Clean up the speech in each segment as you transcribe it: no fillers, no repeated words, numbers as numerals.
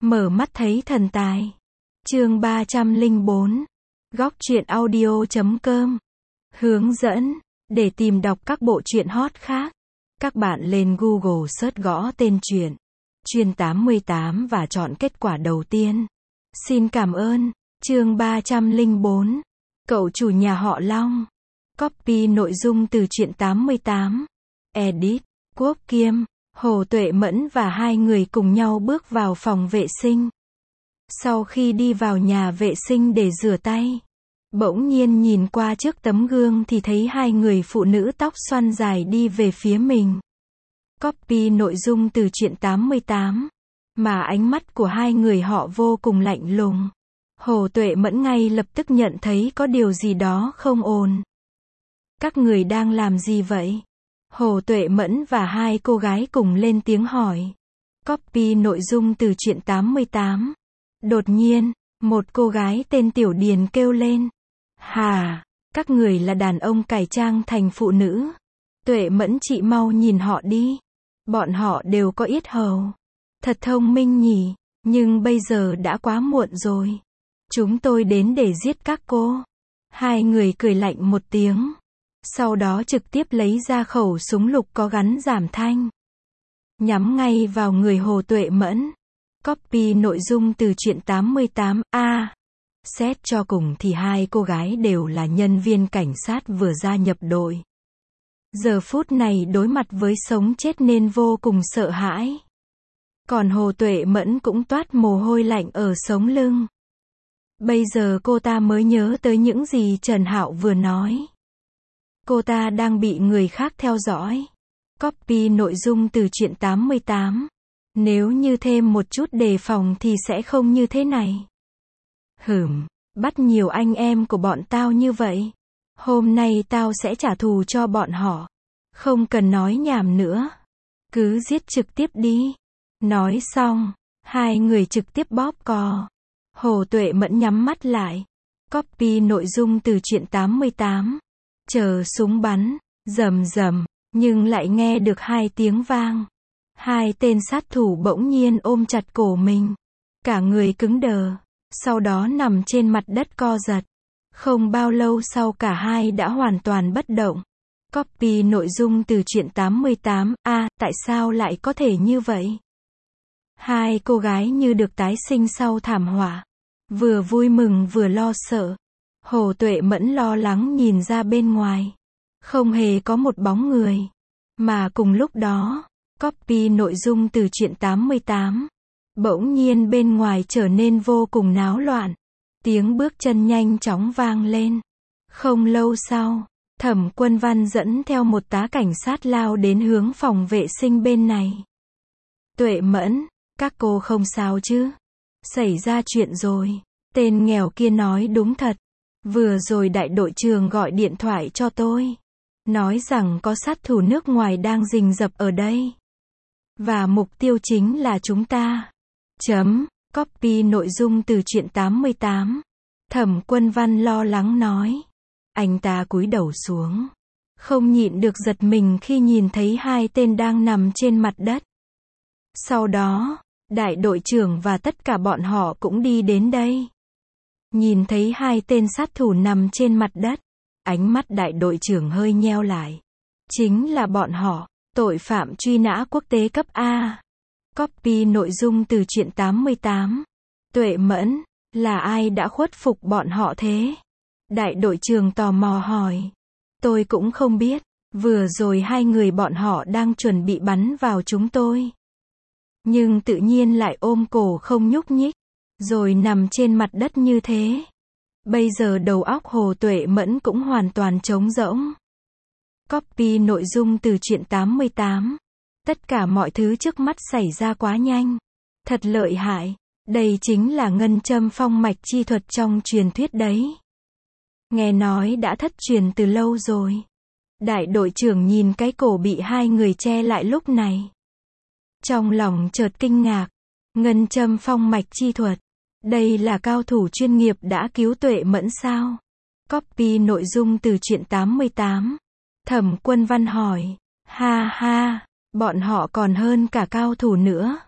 Mở mắt thấy thần tài. Chương 304. Góc truyện audio.com. Hướng dẫn. Để tìm đọc các bộ truyện hot khác, các bạn lên Google search gõ tên truyện Chuyên 88 và chọn kết quả đầu tiên. Xin cảm ơn. Chương 304. Cậu chủ nhà họ Long. Copy nội dung từ truyện 88. Edit. Quốc Kiêm, Hồ Tuệ Mẫn và hai người cùng nhau bước vào phòng vệ sinh. Sau khi đi vào nhà vệ sinh để rửa tay, bỗng nhiên nhìn qua trước tấm gương thì thấy hai người phụ nữ tóc xoăn dài đi về phía mình. Copy nội dung từ truyện 88. Mà ánh mắt của hai người họ vô cùng lạnh lùng. Hồ Tuệ Mẫn ngay lập tức nhận thấy có điều gì đó không ổn. Các người đang làm gì vậy? Hồ Tuệ Mẫn và hai cô gái cùng lên tiếng hỏi. Copy nội dung từ truyện 88. Đột nhiên, một cô gái tên Tiểu Điền kêu lên. Hà, các người là đàn ông cải trang thành phụ nữ. Tuệ Mẫn chị mau nhìn họ đi. Bọn họ đều có yết hầu. Thật thông minh nhỉ, nhưng bây giờ đã quá muộn rồi. Chúng tôi đến để giết các cô. Hai người cười lạnh một tiếng. Sau đó trực tiếp lấy ra khẩu súng lục có gắn giảm thanh. Nhắm ngay vào người Hồ Tuệ Mẫn. Copy nội dung từ truyện 88. Xét cho cùng thì hai cô gái đều là nhân viên cảnh sát vừa gia nhập đội. Giờ phút này đối mặt với sống chết nên vô cùng sợ hãi. Còn Hồ Tuệ Mẫn cũng toát mồ hôi lạnh ở sống lưng. Bây giờ cô ta mới nhớ tới những gì Trần Hạo vừa nói. Cô ta đang bị người khác theo dõi. Copy nội dung từ truyện 88. Nếu như thêm một chút đề phòng thì sẽ không như thế này. Bắt nhiều anh em của bọn tao như vậy. Hôm nay tao sẽ trả thù cho bọn họ. Không cần nói nhảm nữa. Cứ giết trực tiếp đi. Nói xong, hai người trực tiếp bóp cò. Hồ Tuệ Mẫn nhắm mắt lại. Copy nội dung từ truyện 88. Chờ súng bắn, rầm rầm, nhưng lại nghe được hai tiếng vang. Hai tên sát thủ bỗng nhiên ôm chặt cổ mình. Cả người cứng đờ, sau đó nằm trên mặt đất co giật. Không bao lâu sau cả hai đã hoàn toàn bất động. Copy nội dung từ truyện 88. Tại sao lại có thể như vậy? Hai cô gái như được tái sinh sau thảm họa. Vừa vui mừng vừa lo sợ. Hồ Tuệ Mẫn lo lắng nhìn ra bên ngoài. Không hề có một bóng người. Mà cùng lúc đó, copy nội dung từ truyện 88. Bỗng nhiên bên ngoài trở nên vô cùng náo loạn. Tiếng bước chân nhanh chóng vang lên. Không lâu sau, Thẩm Quân Văn dẫn theo một tá cảnh sát lao đến hướng phòng vệ sinh bên này. Tuệ Mẫn, các cô không sao chứ? Xảy ra chuyện rồi. Tên nghèo kia nói đúng thật. Vừa rồi đại đội trưởng gọi điện thoại cho tôi. Nói rằng có sát thủ nước ngoài đang rình rập ở đây. Và mục tiêu chính là chúng ta. Copy nội dung từ truyện 88. Thẩm Quân Văn lo lắng nói. Anh ta cúi đầu xuống. Không nhịn được giật mình khi nhìn thấy hai tên đang nằm trên mặt đất. Sau đó, đại đội trưởng và tất cả bọn họ cũng đi đến đây. Nhìn thấy hai tên sát thủ nằm trên mặt đất, ánh mắt đại đội trưởng hơi nheo lại. Chính là bọn họ, tội phạm truy nã quốc tế cấp A. Copy nội dung từ truyện 88. Tuệ Mẫn, là ai đã khuất phục bọn họ thế? Đại đội trưởng tò mò hỏi. Tôi cũng không biết, vừa rồi hai người bọn họ đang chuẩn bị bắn vào chúng tôi. Nhưng tự nhiên lại ôm cổ không nhúc nhích, rồi nằm trên mặt đất như thế. Bây giờ đầu óc Hồ Tuệ Mẫn cũng hoàn toàn trống rỗng. Copy nội dung từ truyện 88. Tất cả mọi thứ trước mắt xảy ra quá nhanh. Thật lợi hại. Đây chính là ngân châm phong mạch chi thuật trong truyền thuyết đấy. Nghe nói đã thất truyền từ lâu rồi. Đại đội trưởng nhìn cái cổ bị hai người che lại lúc này. Trong lòng chợt kinh ngạc. Ngân châm phong mạch chi thuật. Đây là cao thủ chuyên nghiệp đã cứu Tuệ Mẫn sao? Copy nội dung từ truyện 88. Thẩm Quân Văn hỏi. Ha ha, bọn họ còn hơn cả cao thủ nữa.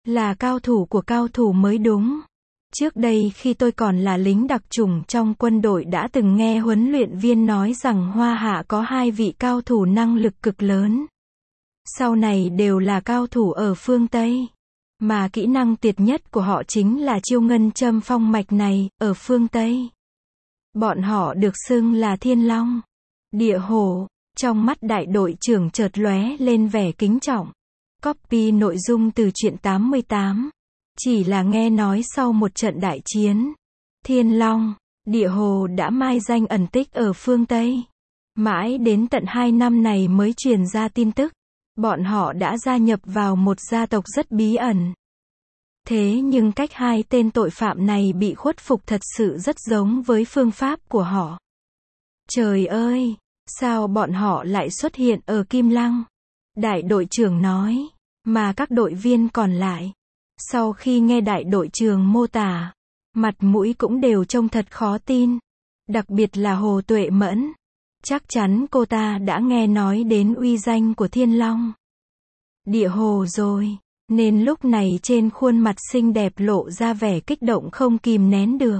Là cao thủ của cao thủ mới đúng. Trước đây khi tôi còn là lính đặc chủng trong quân đội đã từng nghe huấn luyện viên nói rằng Hoa Hạ có 2 vị cao thủ năng lực cực lớn. Sau này đều là cao thủ ở phương Tây. Mà kỹ năng tuyệt nhất của họ chính là chiêu ngân châm phong mạch này, ở phương Tây. Bọn họ được xưng là Thiên Long, Địa Hổ. Trong mắt đại đội trưởng chợt lóe lên vẻ kính trọng. Copy nội dung từ truyện 88. Chỉ là nghe nói sau một trận đại chiến, Thiên Long, Địa Hồ đã mai danh ẩn tích ở phương Tây. Mãi đến tận 2 năm này mới truyền ra tin tức. Bọn họ đã gia nhập vào một gia tộc rất bí ẩn. Thế nhưng cách 2 tên tội phạm này bị khuất phục thật sự rất giống với phương pháp của họ. Trời ơi! Sao bọn họ lại xuất hiện ở Kim Lăng? Đại đội trưởng nói. Mà các đội viên còn lại, sau khi nghe đại đội trưởng mô tả, mặt mũi cũng đều trông thật khó tin. Đặc biệt là Hồ Tuệ Mẫn. Chắc chắn cô ta đã nghe nói đến uy danh của Thiên Long, Địa Hồ rồi, nên lúc này trên khuôn mặt xinh đẹp lộ ra vẻ kích động không kìm nén được.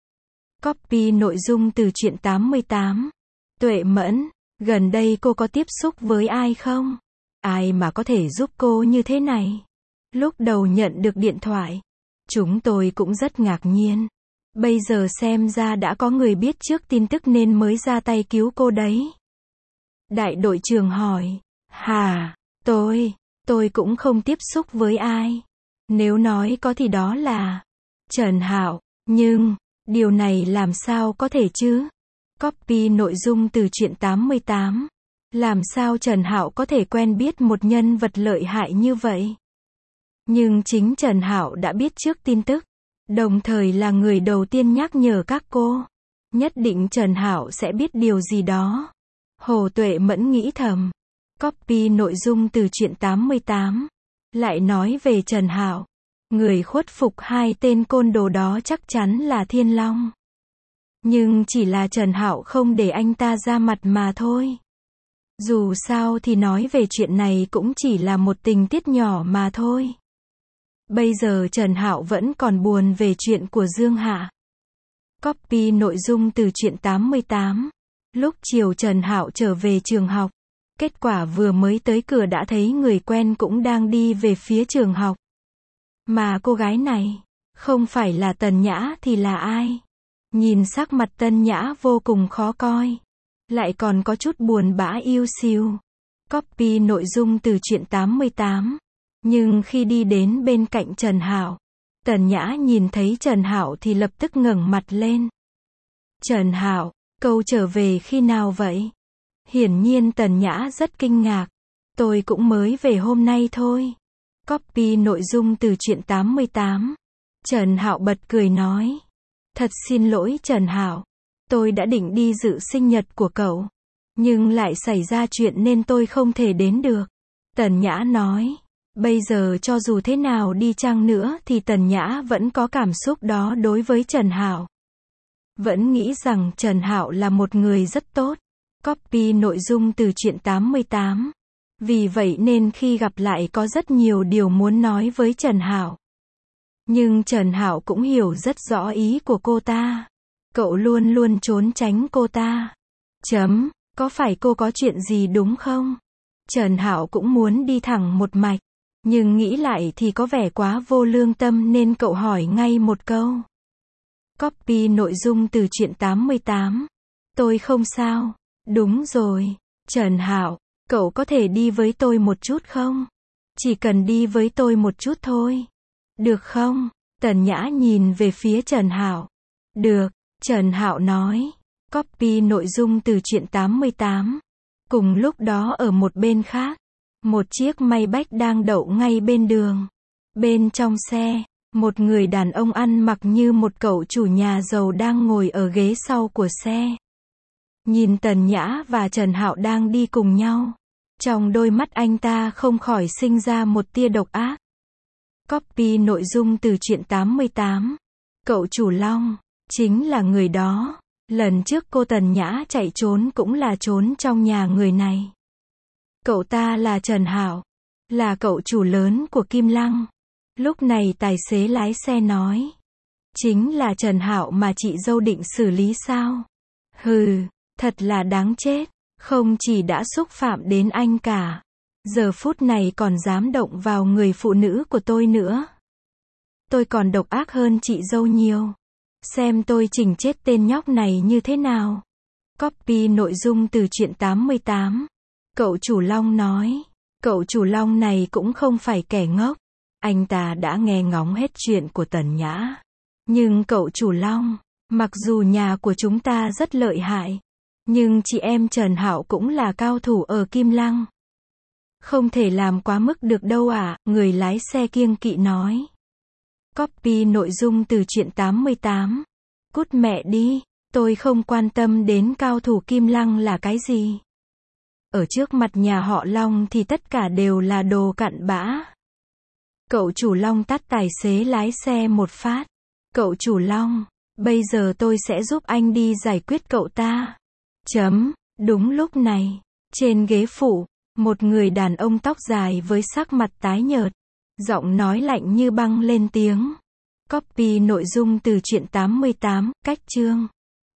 Copy nội dung từ truyện 88. Tuệ Mẫn, gần đây cô có tiếp xúc với ai không? Ai mà có thể giúp cô như thế này? Lúc đầu nhận được điện thoại, chúng tôi cũng rất ngạc nhiên. Bây giờ xem ra đã có người biết trước tin tức nên mới ra tay cứu cô đấy. Đại đội trưởng hỏi. Hả? Tôi cũng không tiếp xúc với ai. Nếu nói có thì đó là Trần Hạo. Nhưng, điều này làm sao có thể chứ? Copy nội dung từ truyện 88. Làm sao Trần Hạo có thể quen biết một nhân vật lợi hại như vậy? Nhưng chính Trần Hạo đã biết trước tin tức, đồng thời là người đầu tiên nhắc nhở các cô. Nhất định Trần Hạo sẽ biết điều gì đó. Hồ Tuệ Mẫn nghĩ thầm. Copy nội dung từ truyện 88. Lại nói về Trần Hạo. Người khuất phục 2 tên côn đồ đó chắc chắn là Thiên Long. Nhưng chỉ là Trần Hạo không để anh ta ra mặt mà thôi. Dù sao thì nói về chuyện này cũng chỉ là một tình tiết nhỏ mà thôi. Bây giờ Trần Hạo vẫn còn buồn về chuyện của Dương Hạ. Copy nội dung từ truyện 88. Lúc chiều Trần Hạo trở về trường học. Kết quả vừa mới tới cửa đã thấy người quen cũng đang đi về phía trường học. Mà cô gái này, không phải là Tần Nhã thì là ai? Nhìn sắc mặt Tần Nhã vô cùng khó coi. Lại còn có chút buồn bã yêu xìu. Copy nội dung từ truyện 88. Nhưng khi đi đến bên cạnh Trần Hạo, Tần Nhã nhìn thấy Trần Hạo thì lập tức ngẩng mặt lên. Trần Hạo, cậu trở về khi nào vậy? Hiển nhiên Tần Nhã rất kinh ngạc. Tôi cũng mới về hôm nay thôi. Copy nội dung từ truyện 88. Trần Hạo bật cười nói. Thật xin lỗi Trần Hạo. Tôi đã định đi dự sinh nhật của cậu. Nhưng lại xảy ra chuyện nên tôi không thể đến được. Tần Nhã nói. Bây giờ cho dù thế nào đi chăng nữa thì Tần Nhã vẫn có cảm xúc đó đối với Trần Hạo. Vẫn nghĩ rằng Trần Hạo là một người rất tốt. Copy nội dung từ truyện 88. Vì vậy nên khi gặp lại có rất nhiều điều muốn nói với Trần Hạo. Nhưng Trần Hạo cũng hiểu rất rõ ý của cô ta. Cậu luôn luôn trốn tránh cô ta. Có phải cô có chuyện gì đúng không? Trần Hạo cũng muốn đi thẳng một mạch. Nhưng nghĩ lại thì có vẻ quá vô lương tâm nên cậu hỏi ngay một câu. Copy nội dung từ truyện 88. Tôi không sao. Đúng rồi. Trần Hạo, cậu có thể đi với tôi một chút không? Chỉ cần đi với tôi một chút thôi. Được không? Tần Nhã nhìn về phía Trần Hạo. Được, Trần Hạo nói. Copy nội dung từ truyện 88. Cùng lúc đó ở một bên khác, một chiếc Maybach đang đậu ngay bên đường. Bên trong xe, một người đàn ông ăn mặc như một cậu chủ nhà giàu đang ngồi ở ghế sau của xe. Nhìn Tần Nhã và Trần Hạo đang đi cùng nhau. Trong đôi mắt anh ta không khỏi sinh ra một tia độc ác. Copy nội dung từ truyện 88. Cậu chủ Long, chính là người đó. Lần trước cô Tần Nhã chạy trốn cũng là trốn trong nhà người này. Cậu ta là Trần Hạo, là cậu chủ lớn của Kim Lăng. Lúc này tài xế lái xe nói. Chính là Trần Hạo mà chị dâu định xử lý sao? Hừ, thật là đáng chết. Không chỉ đã xúc phạm đến anh cả. Giờ phút này còn dám động vào người phụ nữ của tôi nữa. Tôi còn độc ác hơn chị dâu nhiều. Xem tôi chỉnh chết tên nhóc này như thế nào. Copy nội dung từ truyện 88. Cậu chủ Long nói. Cậu chủ Long này cũng không phải kẻ ngốc. Anh ta đã nghe ngóng hết chuyện của Tần Nhã. Nhưng cậu chủ Long, mặc dù nhà của chúng ta rất lợi hại, nhưng chị em Trần Hạo cũng là cao thủ ở Kim Lăng. Không thể làm quá mức được đâu ạ, người lái xe kiêng kỵ nói. Copy nội dung từ truyện 88. Cút mẹ đi, tôi không quan tâm đến cao thủ Kim Lăng là cái gì. Ở trước mặt nhà họ Long thì tất cả đều là đồ cặn bã. Cậu chủ Long tát tài xế lái xe một phát. Cậu chủ Long, bây giờ tôi sẽ giúp anh đi giải quyết cậu ta. Đúng lúc này, trên ghế phụ, một người đàn ông tóc dài với sắc mặt tái nhợt, giọng nói lạnh như băng lên tiếng. Copy nội dung từ truyện 88, cách chương.